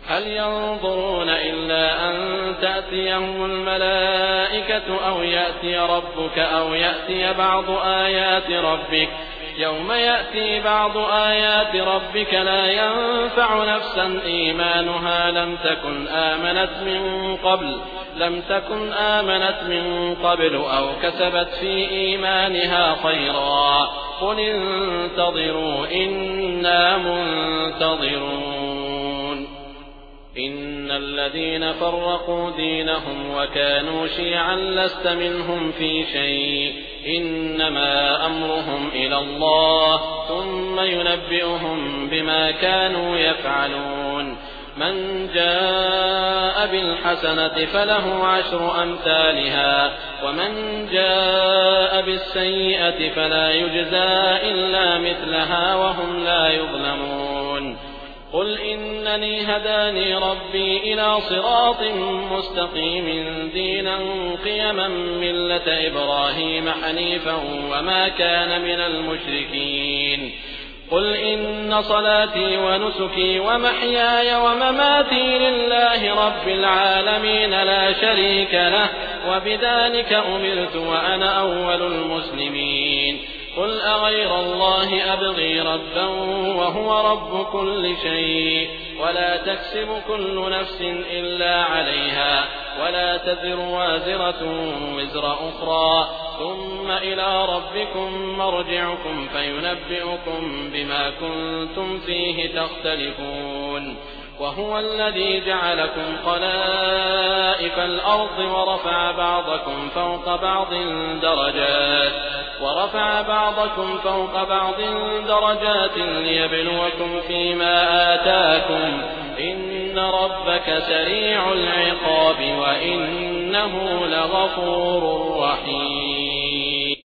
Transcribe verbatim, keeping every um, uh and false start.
هل ينظرون إلا أن تأتيهم الملائكة أو يأتي ربك أو يأتي بعض آيات ربك يوم يأتي بعض آيات ربك لا ينفع نفسا إيمانها لم تكن آمنت من قبل لم تكن آمنت من قبل أو كسبت في إيمانها خيرا قل انتظروا إنا منتظرون إن الذين فرقوا دينهم وكانوا شيعا لست منهم في شيء إنما أمرهم إلى الله ثم ينبئهم بما كانوا يفعلون من جاء بالحسنة فله عشر أمثالها ومن جاء بالسيئة فلا يجزى إلا مثلها وهم لا يظلمون قل إنني هداني ربي إلى صراط مستقيم دينا قيما ملة إبراهيم حنيفا وما كان من المشركين قل إن صلاتي ونسكي ومحياي ومماتي لله رب العالمين لا شريك له وبذلك أمرت وأنا أول المسلمين قل أغير الله أبغي ربا وهو رب كل شيء ولا تكسب كل نفس إلا عليها ولا تزر وازرة وزر أخرى ثم إلى ربكم مرجعكم فينبئكم بما كنتم فيه تختلفون وهو الذي جعلكم خلائف الأرض ورفع بعضكم فوق بعض درجات ورفع بعضكم فوق بعض درجات ليبلوكم فيما آتاكم إن ربك سريع العقاب وإنه لغفور رحيم.